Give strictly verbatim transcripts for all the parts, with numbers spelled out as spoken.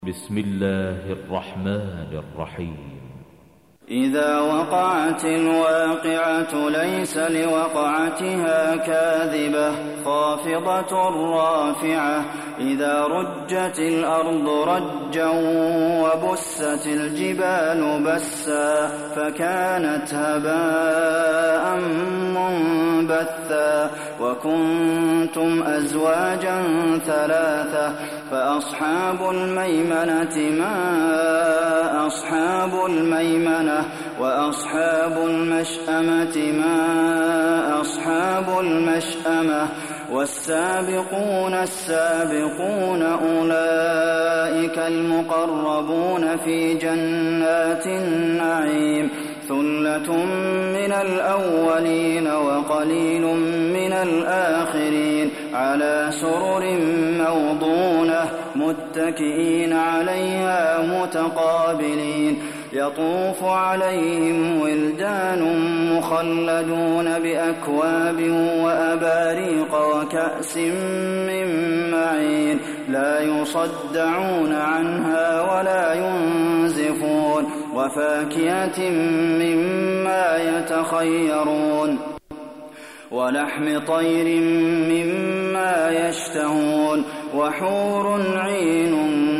بسم الله الرحمن الرحيم. إذا وقعت الواقعة ليس لوقعتها كاذبة خافضة رافعة إذا رجت الأرض رجا وبست الجبال بسا فكانت هباء منبثا وكنتم أزواجا ثلاثة فأصحاب الميمنة ما أصحاب الميمنة وأصحاب المشأمة ما أصحاب المشأمة والسابقون السابقون أولئك المقربون في جنات النعيم ثلة من الأولين وقليل من الآخرين على سرر موضونة متكئين عليها متقابلين يطوف عليهم ولدان مخلدون بأكواب وأباريق وكأس من معين لا يصدعون عنها ولا ينزفون وفاكهة مما يتخيرون ولحم طير مما يشتهون وحور عين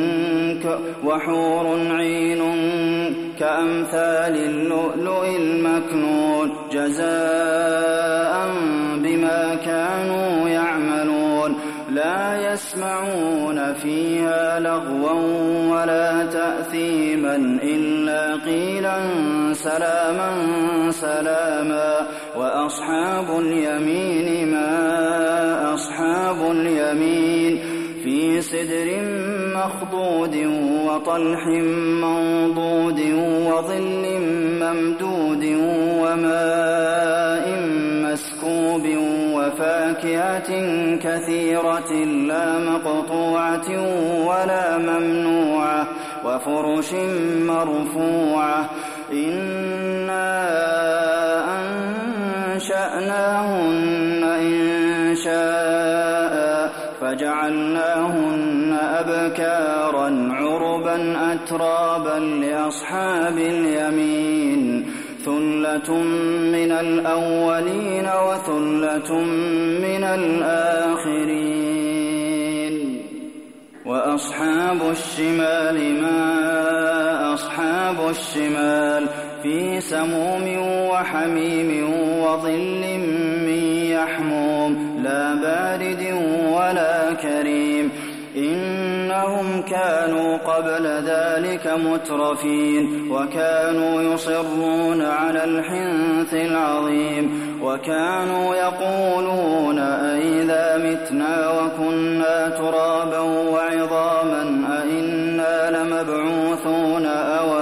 وحور عين كأمثال اللؤلؤ المكنون جزاء بما كانوا يعملون لا يسمعون فيها لغوا ولا تأثيما إلا قيلا سلاما سلاما وأصحاب اليمين ما أصحاب اليمين في سدر مخضود وطلح منضود وظل ممدود وماء مسكوب وفاكهة كثيرة لا مقطوعة ولا ممنوعة وفرش مرفوعة إنا أنشأناهن إنشاء فجعلناهن أبكارا عربا أترابا لأصحاب اليمين ثلة من الأولين وثلة من الآخرين وأصحاب الشمال ما أصحاب الشمال في سموم وحميم وظل من يحموم لا بارد ولا كريم إنهم كانوا قبل ذلك مترفين وكانوا يصرون على الحنث العظيم وكانوا يقولون أئذا متنا وكنا ترابا وعظاما أئنا لمبعوثون أو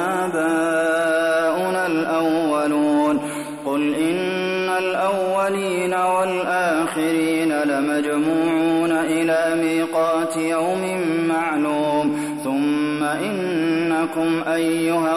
آباؤنا الأولون قل إن الأولين والآخرين لمجموعون إلى ميقات يوم معلوم ثم إنكم أيها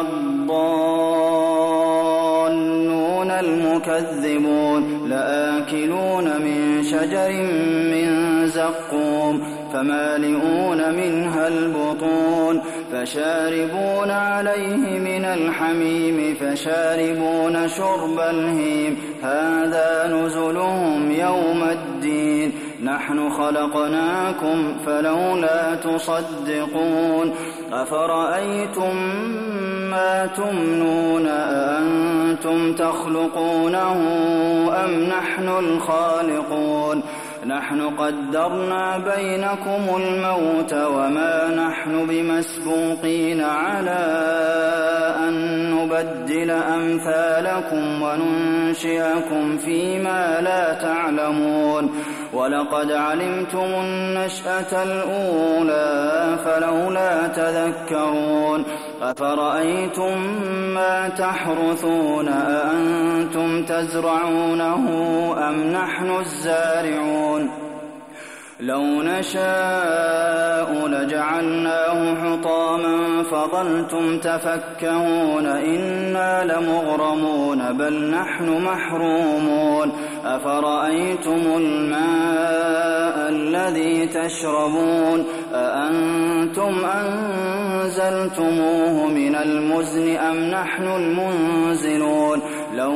الضالون المكذبون لآكلون من شجر من زقوم فمالئون منها البطون فشاربون عليه من الحميم فشاربون شرب الهيم هذا نزلهم يوم الدين نحن خلقناكم فلولا تصدقون أفرأيتم ما تمنون أأنتم تخلقونه أم نحن الخالقون نحن قدرنا بينكم الموت وما نحن بمسبوقين على أن نبدل أمثالكم وننشئكم فيما لا تعلمون ولقد علمتم النشأة الأولى فلولا تذكرون أفرأيتم ما تحرثون أأنتم تزرعونه أم نحن الزارعون لو نشاء لجعلناه حطاما فظلتم تفكهون إنا لمغرمون بل نحن محرومون أفرأيتم الماء الذي تشربون أأنتم أنزلتموه من المزن أم نحن المنزلون لو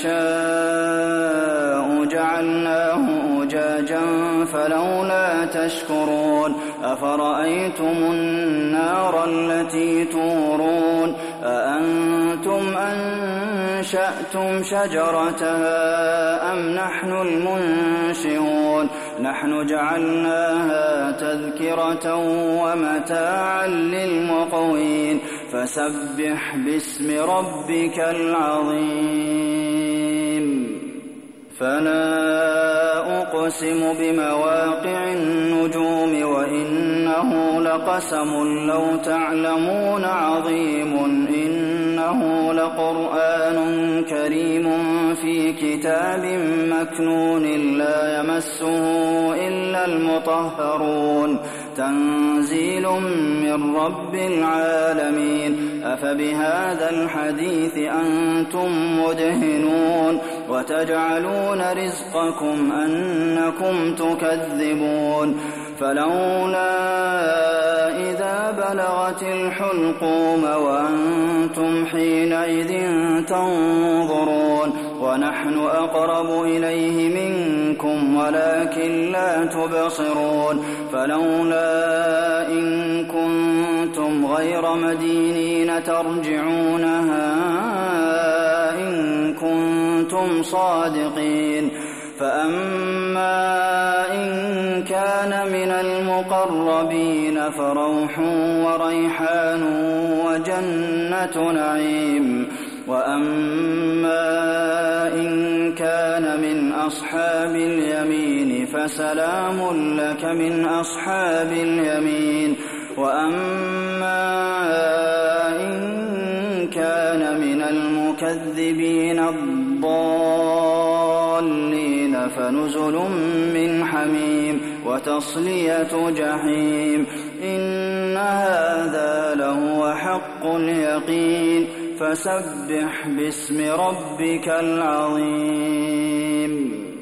نشاء جعلناه أجاجا فلولا تشكرون أفرأيتم النار التي تورون أأنتم أنشأتم شجرتها أم نحن المنشئون نحن جعلناها تذكرة ومتاعا للمقوين فسبح باسم ربك العظيم فلا أقسم بمواقع النجوم وإنه لقسم لو تعلمون عظيم إنه لقرآن كريم في كتاب مكنون لا يمسه إلا المطهرون تنزيل من رب العالمين أفبهذا الحديث أنتم مدهنون وتجعلون رزقكم أنكم تكذبون فلولا إذا بلغت الحلقوم وأنتم حينئذ تنظرون ونحن أقرب إليه منكم ولكن لا تبصرون فلولا إن كنتم غير مدينين ترجعونها إن كنتم صادقين فأما إن كان من المقربين فروح وريحان وجنة نعيم وأما إن كان من أصحاب اليمين فسلام لك من أصحاب اليمين وأما إن كان من المكذبين الضالين فنزل من حميم وتصلية جحيم إن هذا لهو حق اليقين فسبح باسم ربك العظيم